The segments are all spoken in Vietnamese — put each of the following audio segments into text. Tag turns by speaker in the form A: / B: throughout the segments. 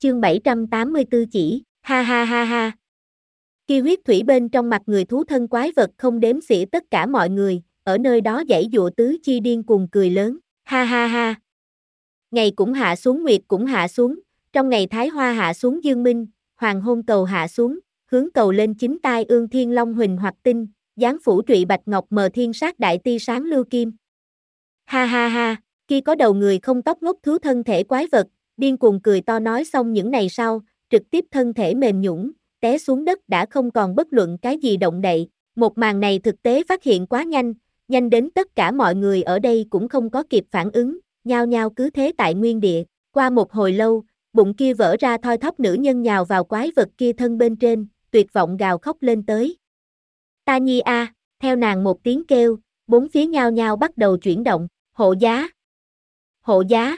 A: Chương 784 chỉ, ha ha ha ha. Khi huyết thủy bên trong mặt người thú thân quái vật không đếm xỉa tất cả mọi người, ở nơi đó giãy giụa tứ chi điên cuồng cười lớn, ha ha ha. Ngày cũng hạ xuống nguyệt cũng hạ xuống, trong ngày thái hoa hạ xuống dương minh, hoàng hôn cầu hạ xuống, hướng cầu lên chính tai ương thiên long huỳnh hoặc tinh, giáng phủ trụy bạch ngọc mờ thiên sát đại ti sáng lưu kim. Ha ha ha, khi có đầu người không tóc ngốc thú thân thể quái vật, điên cuồng cười to nói xong những này sau, trực tiếp thân thể mềm nhũn, té xuống đất đã không còn bất luận cái gì động đậy. Một màn này thực tế phát hiện quá nhanh, nhanh đến tất cả mọi người ở đây cũng không có kịp phản ứng, nhao nhao cứ thế tại nguyên địa. Qua một hồi lâu, bụng kia vỡ ra thoi thóp nữ nhân nhào vào quái vật kia thân bên trên, tuyệt vọng gào khóc lên tới. Ta nhi a, theo nàng một tiếng kêu, bốn phía nhao nhao bắt đầu chuyển động, hộ giá. Hộ giá.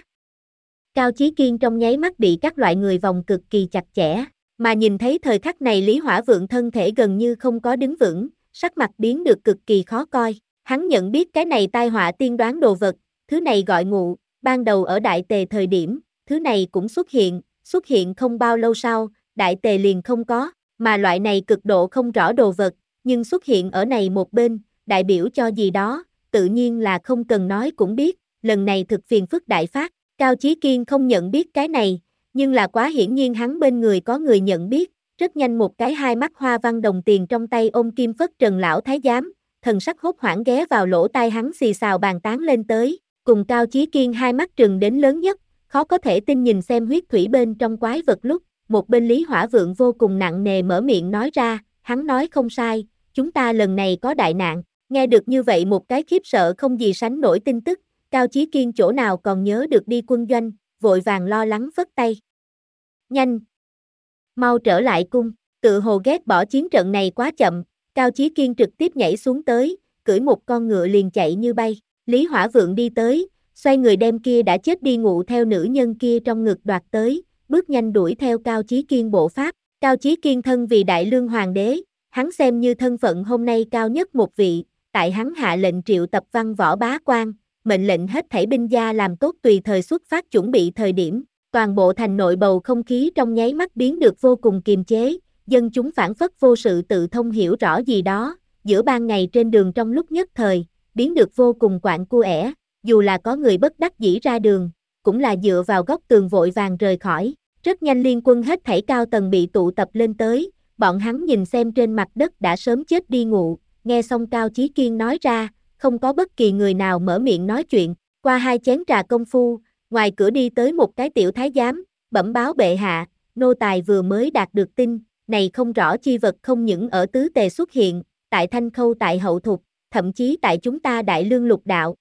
A: Cao Chí Kiên trong nháy mắt bị các loại người vòng cực kỳ chặt chẽ, mà nhìn thấy thời khắc này Lý Hỏa Vượng thân thể gần như không có đứng vững, sắc mặt biến được cực kỳ khó coi. Hắn nhận biết cái này tai họa tiên đoán đồ vật, thứ này gọi ngụ, ban đầu ở Đại Tề thời điểm, thứ này cũng xuất hiện không bao lâu sau, Đại Tề liền không có, mà loại này cực độ không rõ đồ vật, nhưng xuất hiện ở này một bên, đại biểu cho gì đó, tự nhiên là không cần nói cũng biết, lần này thực phiền phức đại phát. Cao Chí Kiên không nhận biết cái này, nhưng là quá hiển nhiên hắn bên người có người nhận biết, rất nhanh một cái hai mắt hoa văn đồng tiền trong tay ôm kim phất trần lão thái giám, thần sắc hốt hoảng ghé vào lỗ tai hắn xì xào bàn tán lên tới, cùng Cao Chí Kiên hai mắt trừng đến lớn nhất, khó có thể tin nhìn xem huyết thủy bên trong quái vật lúc, một bên Lý Hỏa Vượng vô cùng nặng nề mở miệng nói ra, hắn nói không sai, chúng ta lần này có đại nạn. Nghe được như vậy một cái khiếp sợ không gì sánh nổi tin tức, Cao Chí Kiên chỗ nào còn nhớ được đi quân doanh, vội vàng lo lắng phất tay. Nhanh! Mau trở lại cung, tự hồ ghét bỏ chiến trận này quá chậm, Cao Chí Kiên trực tiếp nhảy xuống tới, cưỡi một con ngựa liền chạy như bay. Lý Hỏa Vượng đi tới, xoay người đem kia đã chết đi ngụ theo nữ nhân kia trong ngực đoạt tới, bước nhanh đuổi theo Cao Chí Kiên bộ pháp. Cao Chí Kiên thân vì Đại Lương Hoàng đế, hắn xem như thân phận hôm nay cao nhất một vị, tại hắn hạ lệnh triệu tập văn võ bá quan, mệnh lệnh hết thảy binh gia làm tốt tùy thời xuất phát chuẩn bị thời điểm, toàn bộ thành nội bầu không khí trong nháy mắt biến được vô cùng kiềm chế, dân chúng phản phất vô sự tự thông hiểu rõ gì đó, giữa ban ngày trên đường trong lúc nhất thời, biến được vô cùng quạnh cua ẻ, dù là có người bất đắc dĩ ra đường, cũng là dựa vào góc tường vội vàng rời khỏi, rất nhanh liên quân hết thảy cao tầng bị tụ tập lên tới, bọn hắn nhìn xem trên mặt đất đã sớm chết đi ngụ, nghe xong Cao Chí Kiên nói ra, không có bất kỳ người nào mở miệng nói chuyện, qua hai chén trà công phu, ngoài cửa đi tới một cái tiểu thái giám, bẩm báo bệ hạ, nô tài vừa mới đạt được tin, này không rõ chi vật không những ở tứ tề xuất hiện, tại Thanh Khâu tại Hậu Thục, thậm chí tại chúng ta Đại Lương lục đạo.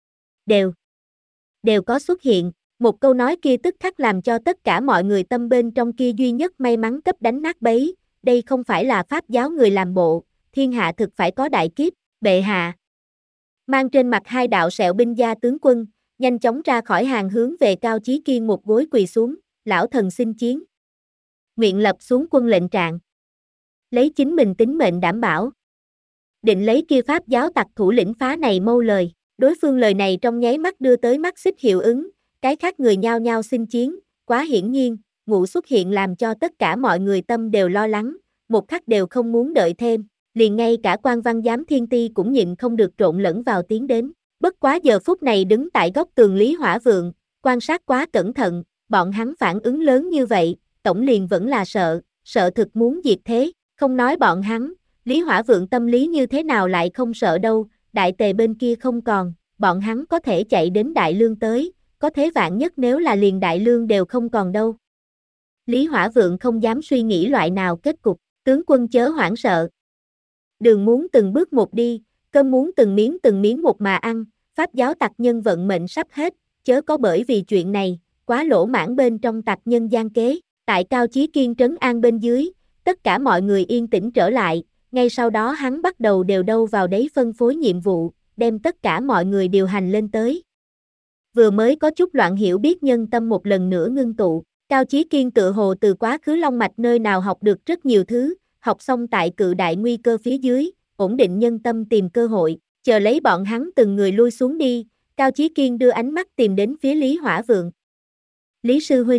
A: Đều có xuất hiện, một câu nói kia tức khắc làm cho tất cả mọi người tâm bên trong kia duy nhất may mắn cấp đánh nát bấy, đây không phải là pháp giáo người làm bộ, thiên hạ thực phải có đại kiếp, bệ hạ. Mang trên mặt hai đạo sẹo binh gia tướng quân, nhanh chóng ra khỏi hàng hướng về Cao Chí Kiên một gối quỳ xuống, lão thần xin chiến. Nguyện lập xuống quân lệnh trạng. Lấy chính mình tính mệnh đảm bảo. Định lấy kia pháp giáo tặc thủ lĩnh phá này mâu lời, đối phương lời này trong nháy mắt đưa tới mắt xích hiệu ứng, cái khác người nhao nhao xin chiến, quá hiển nhiên, ngụ xuất hiện làm cho tất cả mọi người tâm đều lo lắng, một khắc đều không muốn đợi thêm. Liền ngay cả quan văn giám thiên ti cũng nhịn không được trộn lẫn vào tiến đến. Bất quá giờ phút này đứng tại góc tường Lý Hỏa Vượng, quan sát quá cẩn thận, bọn hắn phản ứng lớn như vậy, tổng liền vẫn là sợ thực muốn diệt thế, không nói bọn hắn, Lý Hỏa Vượng tâm lý như thế nào lại không sợ đâu, Đại Tề bên kia không còn, bọn hắn có thể chạy đến Đại Lương tới, có thế vạn nhất nếu là liền Đại Lương đều không còn đâu. Lý Hỏa Vượng không dám suy nghĩ loại nào kết cục, tướng quân chớ hoảng sợ. Đường muốn từng bước một đi, cơm muốn từng miếng một mà ăn, pháp giáo tặc nhân vận mệnh sắp hết, chớ có bởi vì chuyện này, quá lỗ mãng bên trong tặc nhân gian kế, tại Cao Chí Kiên trấn an bên dưới, tất cả mọi người yên tĩnh trở lại, ngay sau đó hắn bắt đầu đều đâu vào đấy phân phối nhiệm vụ, đem tất cả mọi người điều hành lên tới. Vừa mới có chút loạn hiểu biết nhân tâm một lần nữa ngưng tụ, Cao Chí Kiên tự hồ từ quá khứ long mạch nơi nào học được rất nhiều thứ, học xong tại cự đại nguy cơ phía dưới, ổn định nhân tâm tìm cơ hội, chờ lấy bọn hắn từng người lui xuống đi, Cao Chí Kiên đưa ánh mắt tìm đến phía Lý Hỏa Vượng. Lý sư huynh,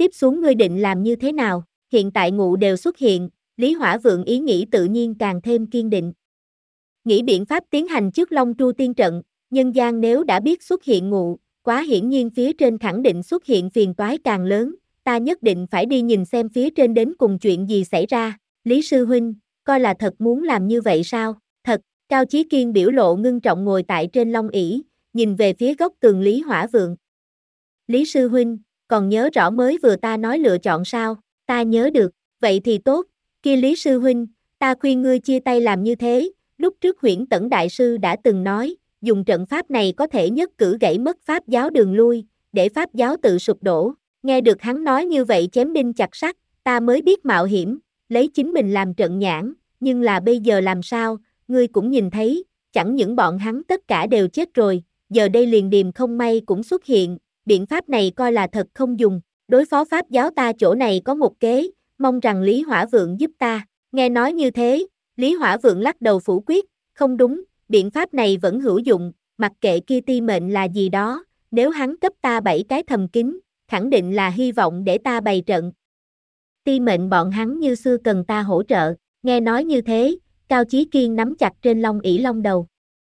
A: Tiếp xuống ngươi định làm như thế nào? Hiện tại ngụ đều xuất hiện, Lý Hỏa Vượng ý nghĩ tự nhiên càng thêm kiên định. Nghĩ biện pháp tiến hành trước Long Tru tiên trận, nhân gian nếu đã biết xuất hiện ngụ, quá hiển nhiên phía trên khẳng định xuất hiện phiền toái càng lớn, ta nhất định phải đi nhìn xem phía trên đến cùng chuyện gì xảy ra. Lý sư huynh, coi là thật muốn làm như vậy sao? Thật, Cao Chí Kiên biểu lộ ngưng trọng ngồi tại trên long ỷ, nhìn về phía góc tường Lý Hỏa Vượng. Lý sư huynh, còn nhớ rõ mới vừa ta nói lựa chọn sao? Ta nhớ được, vậy thì tốt, kia Lý sư huynh, ta khuyên ngươi chia tay làm như thế, lúc trước Huyễn Tẩn đại sư đã từng nói, dùng trận pháp này có thể nhất cử gãy mất pháp giáo đường lui, để pháp giáo tự sụp đổ. Nghe được hắn nói như vậy chém đinh chặt sắt, ta mới biết mạo hiểm, lấy chính mình làm trận nhãn, nhưng là bây giờ làm sao, ngươi cũng nhìn thấy, chẳng những bọn hắn tất cả đều chết rồi, giờ đây liền điềm không may cũng xuất hiện, biện pháp này coi là thật không dùng, đối phó pháp giáo ta chỗ này có một kế, mong rằng Lý Hỏa Vượng giúp ta. Nghe nói như thế, Lý Hỏa Vượng lắc đầu phủ quyết, không đúng, biện pháp này vẫn hữu dụng, mặc kệ kia ti mệnh là gì đó, nếu hắn cấp ta 7 cái thầm kín, khẳng định là hy vọng để ta bày trận. Ti mệnh bọn hắn như xưa cần ta hỗ trợ, nghe nói như thế, Cao Chí Kiên nắm chặt trên long ỷ long đầu.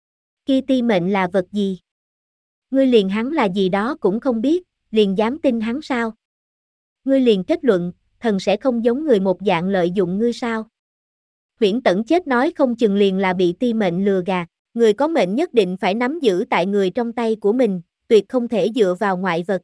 A: Kia ti mệnh là vật gì? Ngươi liền hắn là gì đó cũng không biết, liền dám tin hắn sao? Ngươi liền kết luận, thần sẽ không giống người một dạng lợi dụng ngươi sao? Huyễn Tẩn chết nói không chừng liền là bị ti mệnh lừa gạt, người có mệnh nhất định phải nắm giữ tại người trong tay của mình, tuyệt không thể dựa vào ngoại vật.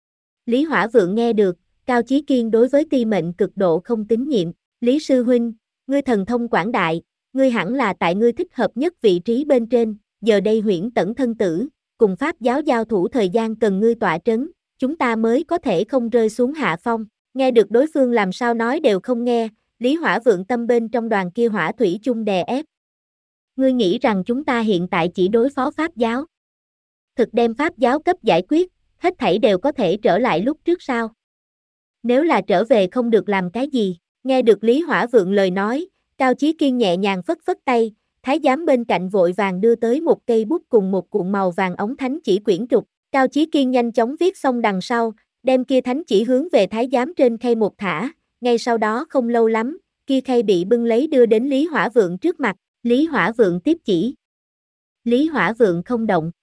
A: Lý Hỏa Vượng nghe được, Cao Chí Kiên đối với ti mệnh cực độ không tín nhiệm, Lý sư huynh, ngươi thần thông quảng đại, ngươi hẳn là tại ngươi thích hợp nhất vị trí bên trên, giờ đây Huyễn Tẩn thân tử, cùng pháp giáo giao thủ thời gian cần ngươi tọa trấn, chúng ta mới có thể không rơi xuống hạ phong. Nghe được đối phương làm sao nói đều không nghe, Lý Hỏa Vượng tâm bên trong đoàn kia hỏa thủy chung đè ép. Ngươi nghĩ rằng chúng ta hiện tại chỉ đối phó pháp giáo? Thực đem pháp giáo cấp giải quyết, hết thảy đều có thể trở lại lúc trước sao? Nếu là trở về không được làm cái gì? Nghe được Lý Hỏa Vượng lời nói, Cao Chí Kiên nhẹ nhàng phất phất tay, thái giám bên cạnh vội vàng đưa tới một cây bút cùng một cuộn màu vàng ống thánh chỉ quyển trục. Cao Chí Kiên nhanh chóng viết xong đằng sau, đem kia thánh chỉ hướng về thái giám trên khay một thả, ngay sau đó không lâu lắm, kia khay bị bưng lấy đưa đến Lý Hỏa Vượng trước mặt, Lý Hỏa Vượng tiếp chỉ. Lý Hỏa Vượng không động,